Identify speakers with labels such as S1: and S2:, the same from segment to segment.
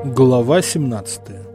S1: Глава 17.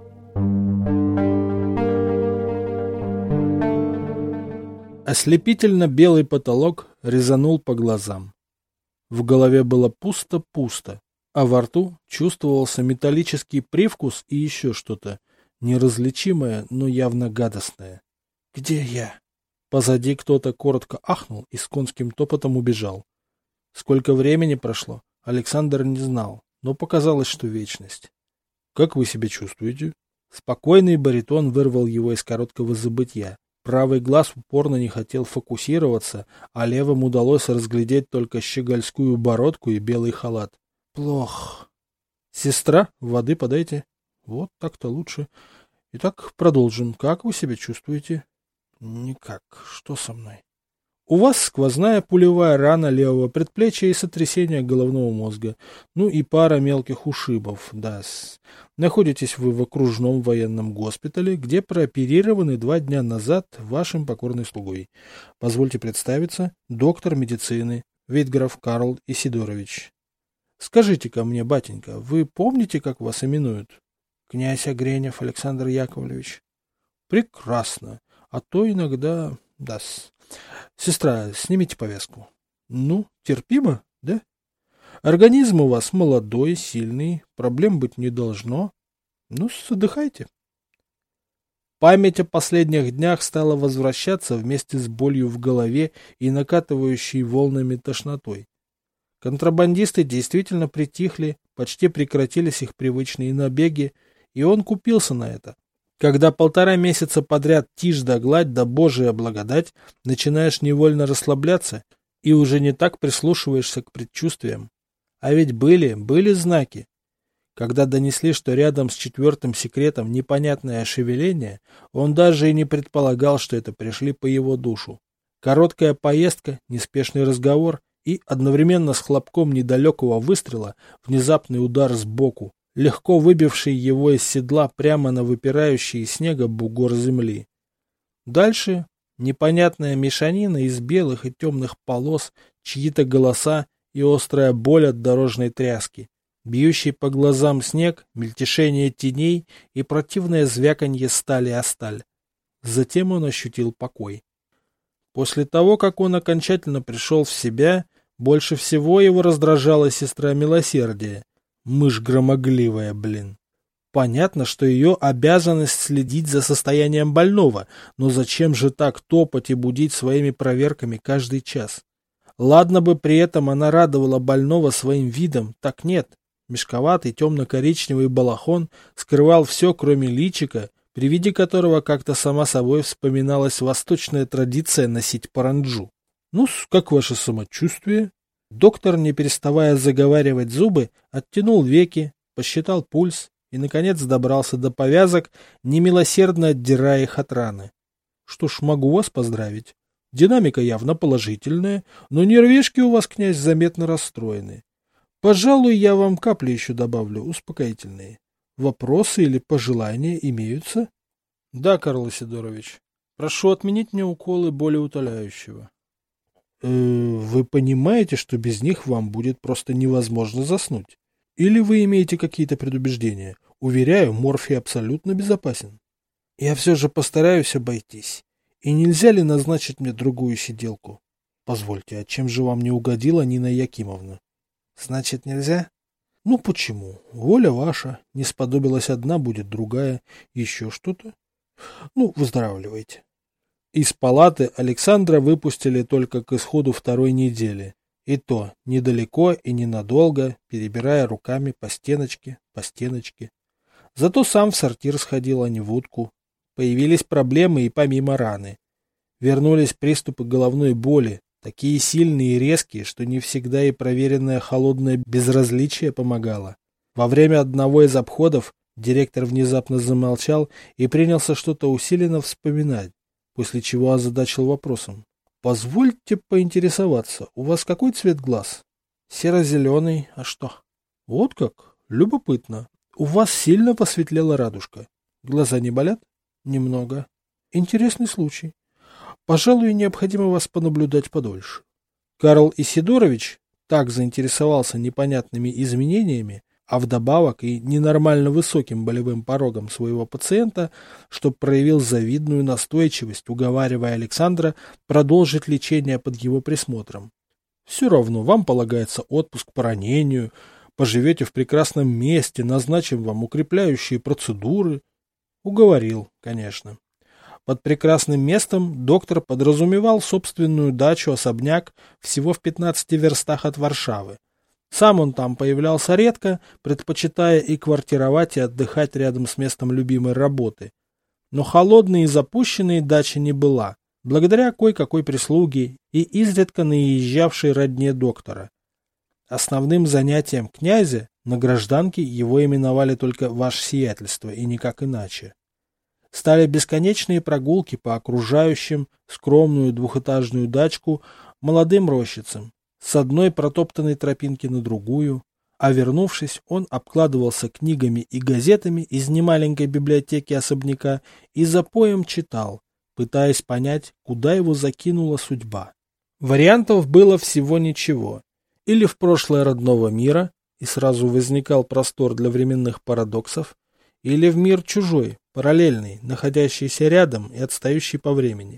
S1: Ослепительно белый потолок резанул по глазам. В голове было пусто-пусто, а во рту чувствовался металлический привкус и еще что-то, неразличимое, но явно гадостное. «Где я?» Позади кто-то коротко ахнул и с конским топотом убежал. Сколько времени прошло, Александр не знал, но показалось, что вечность. «Как вы себя чувствуете?» Спокойный баритон вырвал его из короткого забытья. Правый глаз упорно не хотел фокусироваться, а левым удалось разглядеть только щегольскую бородку и белый халат. «Плохо. Сестра, воды подайте». «Вот так-то лучше. Итак, продолжим. Как вы себя чувствуете?» «Никак. Что со мной?» «У вас сквозная пулевая рана левого предплечья и сотрясение головного мозга. Ну и пара мелких ушибов, да-с. Находитесь вы в окружном военном госпитале, где прооперированы 2 дня назад вашим покорным слугой. Позвольте представиться, доктор медицины Витграф Карл Исидорович. Скажите-ка мне, батенька, вы помните, как вас именуют?» «Князь Огренев Александр Яковлевич». «Прекрасно. А то иногда... да-с. Сестра, снимите повязку». «Ну, терпимо, да? Организм у вас молодой, сильный, проблем быть не должно. Ну, отдыхайте». Память о последних днях стала возвращаться вместе с болью в голове и накатывающей волнами тошнотой. Контрабандисты действительно притихли, почти прекратились их привычные набеги, и он купился на это. Когда 1,5 месяца подряд тишь да гладь да Божия благодать, начинаешь невольно расслабляться и уже не так прислушиваешься к предчувствиям. А ведь были знаки. Когда донесли, что рядом с 4-м секретом непонятное шевеление, он даже и не предполагал, что это пришли по его душу. Короткая поездка, неспешный разговор и одновременно с хлопком недалекого выстрела внезапный удар сбоку, легко выбивший его из седла прямо на выпирающий из снега бугор земли. Дальше непонятная мешанина из белых и темных полос, чьи-то голоса и острая боль от дорожной тряски, бьющий по глазам снег, мельтешение теней и противное звяканье стали о сталь. Затем он ощутил покой. После того, как он окончательно пришел в себя, больше всего его раздражала сестра Милосердия. Мышь громогливая, блин. Понятно, что ее обязанность следить за состоянием больного, но зачем же так топать и будить своими проверками каждый час? Ладно бы при этом она радовала больного своим видом, так нет. Мешковатый темно-коричневый балахон скрывал все, кроме личика, при виде которого как-то сама собой вспоминалась восточная традиция носить паранджу. «Ну, как ваше самочувствие?» Доктор, не переставая заговаривать зубы, оттянул веки, посчитал пульс и, наконец, добрался до повязок, немилосердно отдирая их от раны. «Что ж, могу вас поздравить. Динамика явно положительная, но нервишки у вас, князь, заметно расстроены. Пожалуй, я вам капли еще добавлю, успокоительные. Вопросы или пожелания имеются?» «Да, Карл Исидорович. Прошу отменить мне уколы болеутоляющего». Вы понимаете, что без них вам будет просто невозможно заснуть? Или вы имеете какие-то предубеждения? Уверяю, морфий абсолютно безопасен». «Я все же постараюсь обойтись. И нельзя ли назначить мне другую сиделку?» «Позвольте, а чем же вам не угодила Нина Якимовна?» «Значит, нельзя?» «Ну почему? Воля ваша. Не сподобилась одна, будет другая. Еще что-то? Ну, выздоравливайте». Из палаты Александра выпустили только к исходу 2-й недели. И то недалеко и ненадолго, перебирая руками по стеночке. Зато сам в сортир сходил, а не в утку. Появились проблемы и помимо раны. Вернулись приступы головной боли, такие сильные и резкие, что не всегда и проверенное холодное безразличие помогало. Во время одного из обходов директор внезапно замолчал и принялся что-то усиленно вспоминать, после чего озадачил вопросом. «Позвольте поинтересоваться, у вас какой цвет глаз?» «Серо-зеленый. А что?» «Вот как? Любопытно. У вас сильно посветлела радужка. Глаза не болят?» «Немного. Интересный случай. Пожалуй, необходимо вас понаблюдать подольше». Карл Исидорович так заинтересовался непонятными изменениями, а вдобавок и ненормально высоким болевым порогом своего пациента, что проявил завидную настойчивость, уговаривая Александра продолжить лечение под его присмотром. Все равно вам полагается отпуск по ранению, поживете в прекрасном месте, назначим вам укрепляющие процедуры. Уговорил, конечно. Под прекрасным местом доктор подразумевал собственную дачу-особняк всего в 15 верстах от Варшавы. Сам он там появлялся редко, предпочитая и квартировать, и отдыхать рядом с местом любимой работы. Но холодной и запущенной дача не была, благодаря кое-какой прислуге и изредка наезжавшей родне доктора. Основным занятием князя на гражданке его именовали только «Ваше сиятельство» и никак иначе. Стали бесконечные прогулки по окружающим скромную двухэтажную дачку молодым рощицам, с одной протоптанной тропинки на другую, а вернувшись, он обкладывался книгами и газетами из немаленькой библиотеки особняка и запоем читал, пытаясь понять, куда его закинула судьба. Вариантов было всего ничего. Или в прошлое родного мира, и сразу возникал простор для временных парадоксов, или в мир чужой, параллельный, находящийся рядом и отстающий по времени.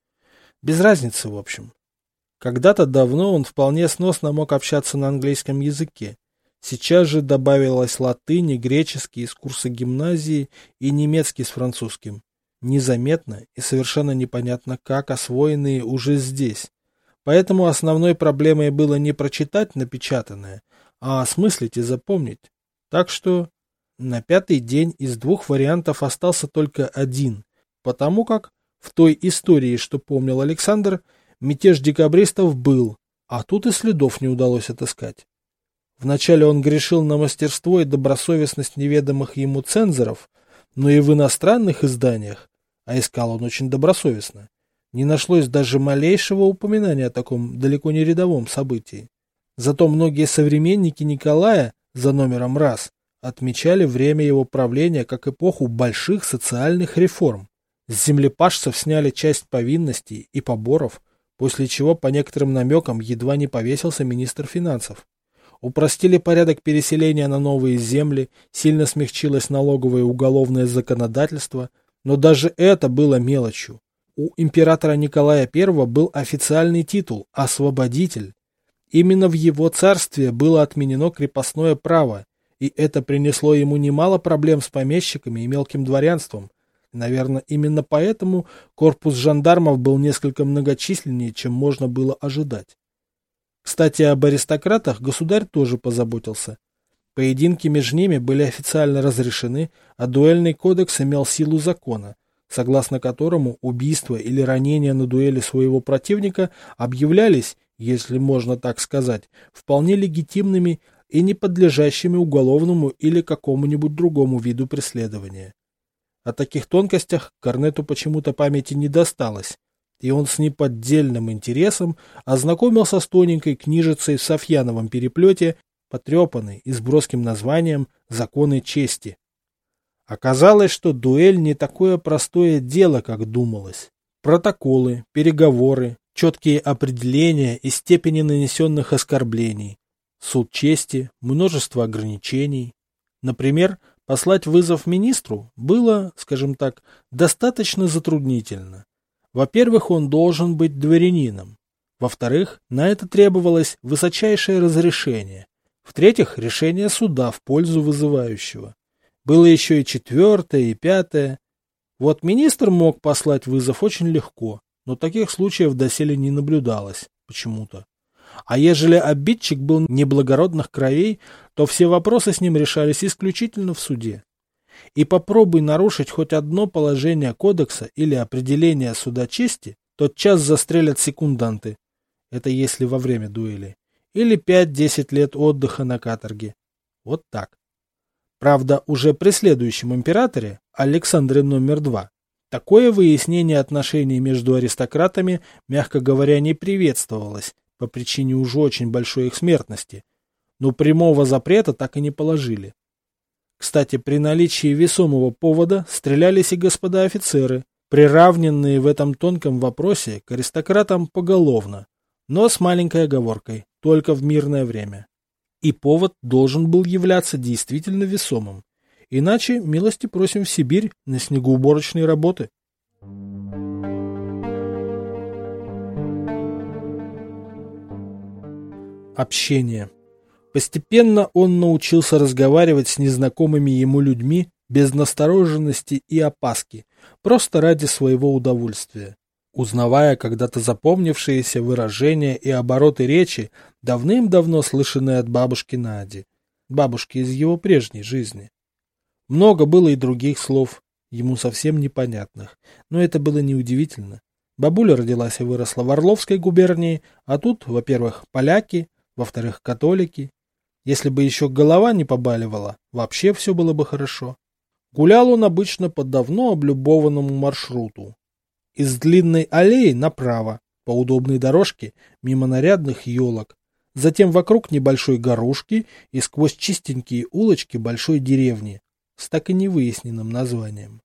S1: Без разницы, в общем. Когда-то давно он вполне сносно мог общаться на английском языке. Сейчас же добавилась латынь и греческий из курса гимназии и немецкий с французским. Незаметно и совершенно непонятно как освоенные уже здесь. Поэтому основной проблемой было не прочитать напечатанное, а осмыслить и запомнить. Так что на 5-й день из 2 вариантов остался только один, потому как в той истории, что помнил Александр, мятеж декабристов был, а тут и следов не удалось отыскать. Вначале он грешил на мастерство и добросовестность неведомых ему цензоров, но и в иностранных изданиях, а искал он очень добросовестно, не нашлось даже малейшего упоминания о таком далеко не рядовом событии. Зато многие современники Николая за номером раз отмечали время его правления как эпоху больших социальных реформ. С землепашцев сняли часть повинностей и поборов, после чего по некоторым намекам едва не повесился министр финансов. Упростили порядок переселения на новые земли, сильно смягчилось налоговое и уголовное законодательство, но даже это было мелочью. У императора Николая I был официальный титул «Освободитель». Именно в его царстве было отменено крепостное право, и это принесло ему немало проблем с помещиками и мелким дворянством. Наверное, именно поэтому корпус жандармов был несколько многочисленнее, чем можно было ожидать. Кстати, об аристократах государь тоже позаботился. Поединки между ними были официально разрешены, а дуэльный кодекс имел силу закона, согласно которому убийство или ранение на дуэли своего противника объявлялись, если можно так сказать, вполне легитимными и не подлежащими уголовному или какому-нибудь другому виду преследования. О таких тонкостях Корнету почему-то памяти не досталось, и он с неподдельным интересом ознакомился с тоненькой книжицей в софьяновом переплете, потрепанной и с броским названием «Законы чести». Оказалось, что дуэль не такое простое дело, как думалось. Протоколы, переговоры, четкие определения и степени нанесенных оскорблений, суд чести, множество ограничений. Например, послать вызов министру было, скажем так, достаточно затруднительно. Во-первых, он должен быть дворянином. Во-вторых, на это требовалось высочайшее разрешение. В-третьих, решение суда в пользу вызывающего. Было еще и 4-е, и 5-е. Вот министр мог послать вызов очень легко, но таких случаев доселе не наблюдалось почему-то. А ежели обидчик был неблагородных кровей, то все вопросы с ним решались исключительно в суде. И попробуй нарушить хоть одно положение кодекса или определение суда чести, тотчас застрелят секунданты. Это если во время дуэли. Или 5-10 лет отдыха на каторге. Вот так. Правда, уже при следующем императоре, Александре номер 2, такое выяснение отношений между аристократами, мягко говоря, не приветствовалось по причине уже очень большой их смертности, но прямого запрета так и не положили. Кстати, при наличии весомого повода стрелялись и господа офицеры, приравненные в этом тонком вопросе к аристократам поголовно, но с маленькой оговоркой, только в мирное время. И повод должен был являться действительно весомым. Иначе милости просим в Сибирь на снегоуборочные работы. Общение. Постепенно он научился разговаривать с незнакомыми ему людьми без настороженности и опаски, просто ради своего удовольствия. Узнавая когда-то запомнившиеся выражения и обороты речи, давным-давно слышанные от бабушки Нади, бабушки из его прежней жизни. Много было и других слов, ему совсем непонятных, но это было неудивительно. Бабуля родилась и выросла в Орловской губернии, а тут, во-первых, поляки, во-вторых, католики. Если бы еще голова не побаливала, вообще все было бы хорошо. Гулял он обычно по давно облюбованному маршруту. Из длинной аллеи направо, по удобной дорожке, мимо нарядных елок, затем вокруг небольшой горушки и сквозь чистенькие улочки большой деревни с так и не выясненным названием.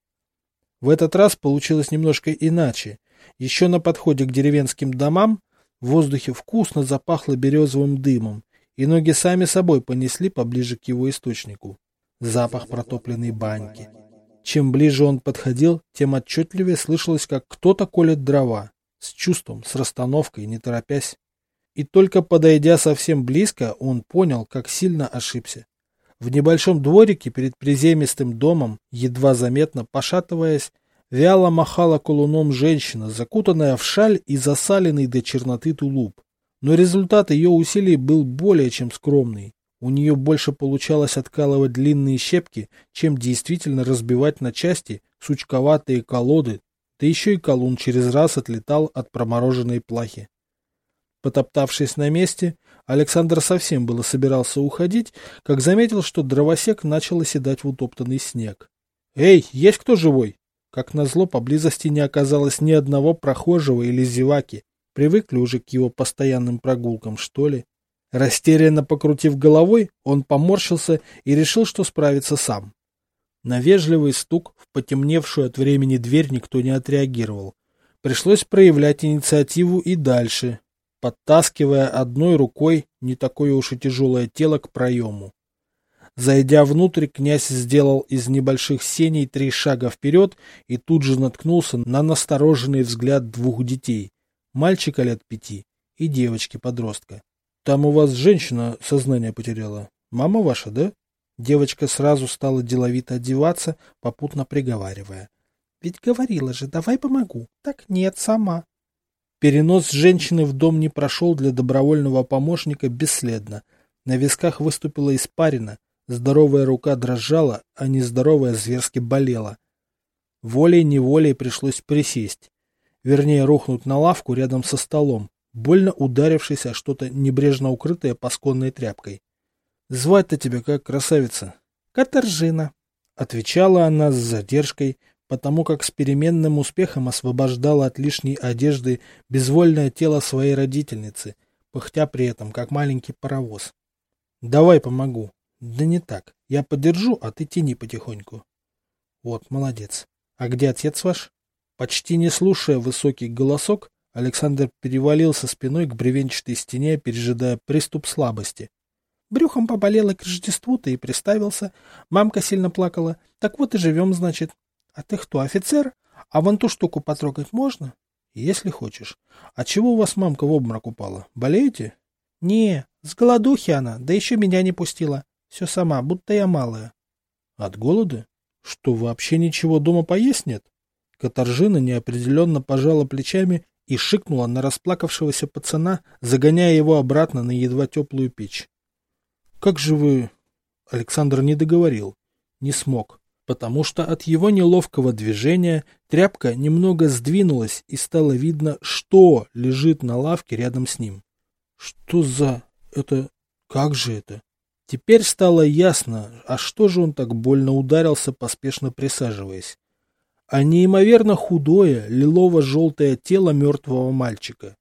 S1: В этот раз получилось немножко иначе. Еще на подходе к деревенским домам в воздухе вкусно запахло березовым дымом, и ноги сами собой понесли поближе к его источнику. Запах протопленной баньки. Чем ближе он подходил, тем отчетливее слышалось, как кто-то колет дрова. С чувством, с расстановкой, не торопясь. И только подойдя совсем близко, он понял, как сильно ошибся. В небольшом дворике перед приземистым домом, едва заметно пошатываясь, вяло махала колуном женщина, закутанная в шаль и засаленный до черноты тулуп. Но результат ее усилий был более чем скромный. У нее больше получалось откалывать длинные щепки, чем действительно разбивать на части сучковатые колоды, да еще и колун через раз отлетал от промороженной плахи. Потоптавшись на месте, Александр совсем было собирался уходить, как заметил, что дровосек начал оседать в утоптанный снег. «Эй, есть кто живой?» Как назло, поблизости не оказалось ни одного прохожего или зеваки. Привыкли уже к его постоянным прогулкам, что ли? Растерянно покрутив головой, он поморщился и решил, что справится сам. На вежливый стук в потемневшую от времени дверь никто не отреагировал. Пришлось проявлять инициативу и дальше, подтаскивая одной рукой не такое уж и тяжелое тело к проему. Зайдя внутрь, князь сделал из небольших сеней 3 шага вперед и тут же наткнулся на настороженный взгляд 2 детей, мальчика лет 5 и девочки-подростка. «Там у вас женщина сознание потеряла. Мама ваша, да?» Девочка сразу стала деловито одеваться, попутно приговаривая. «Ведь говорила же, давай помогу». «Так нет, сама». Перенос женщины в дом не прошел для добровольного помощника бесследно. На висках выступила испарина, здоровая рука дрожала, а нездоровая зверски болела. Волей-неволей пришлось присесть. Вернее, рухнуть на лавку рядом со столом, больно ударившись о что-то небрежно укрытое пасконной тряпкой. «Звать-то тебя как, красавица?» «Катаржина», — отвечала она с задержкой, потому как с переменным успехом освобождала от лишней одежды безвольное тело своей родительницы, пыхтя при этом, как маленький паровоз. «Давай помогу». «Да не так. Я подержу, а ты тяни потихоньку». «Вот, молодец. А где отец ваш?» Почти не слушая высокий голосок, Александр перевалился спиной к бревенчатой стене, пережидая приступ слабости. Брюхом поболело к Рождеству-то и приставился. Мамка сильно плакала. Так вот и живем, значит. А ты кто, офицер? А вон ту штуку потрогать можно? Если хочешь. А чего у вас мамка в обморок упала? Болеете? Не, с голодухи она, да еще меня не пустила. Все сама, будто я малая. От голода? Что, вообще ничего дома поесть нет? Катаржина неопределенно пожала плечами и шикнула на расплакавшегося пацана, загоняя его обратно на едва теплую печь. «Как же вы...» Александр не договорил, не смог, потому что от его неловкого движения тряпка немного сдвинулась и стало видно, что лежит на лавке рядом с ним. «Что за... это... как же это?» Теперь стало ясно, а что же он так больно ударился, поспешно присаживаясь. А неимоверно худое, лилово-желтое тело мертвого мальчика.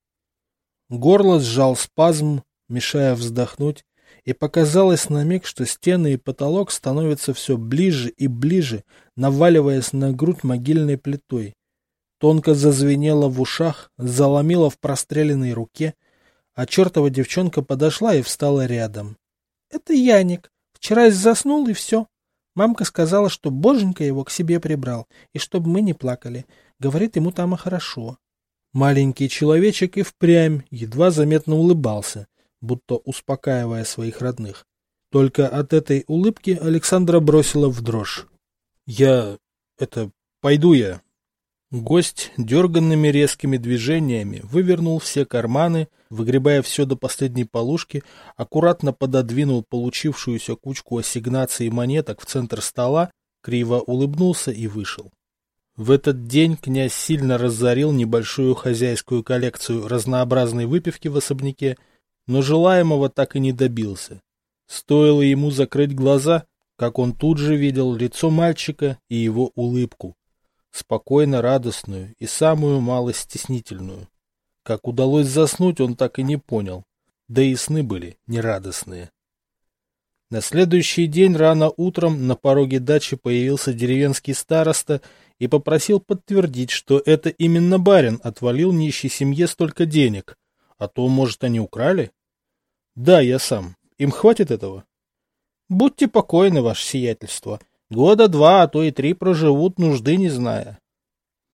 S1: Горло сжал спазм, мешая вздохнуть, и показалось на миг, что стены и потолок становятся все ближе и ближе, наваливаясь на грудь могильной плитой. Тонко зазвенело в ушах, заломило в простреленной руке, а чертова девчонка подошла и встала рядом. Это Яник. Вчера заснул и все. Мамка сказала, что боженька его к себе прибрал, и чтобы мы не плакали. Говорит, ему там хорошо. Маленький человечек и впрямь едва заметно улыбался, будто успокаивая своих родных. Только от этой улыбки Александра бросила в дрожь. Пойду я. Гость дерганными резкими движениями вывернул все карманы, выгребая все до последней полушки, аккуратно пододвинул получившуюся кучку ассигнаций и монеток в центр стола, криво улыбнулся и вышел. В этот день князь сильно разорил небольшую хозяйскую коллекцию разнообразной выпивки в особняке, но желаемого так и не добился. Стоило ему закрыть глаза, как он тут же видел лицо мальчика и его улыбку. Спокойно радостную и самую малость стеснительную. Как удалось заснуть, он так и не понял, да и сны были нерадостные. На следующий день рано утром на пороге дачи появился деревенский староста и попросил подтвердить, что это именно барин отвалил нищей семье столько денег, а то, может, они украли? Да, я сам. Им хватит этого? Будьте покойны, ваше сиятельство. Года 2, а то и 3 проживут, нужды не зная.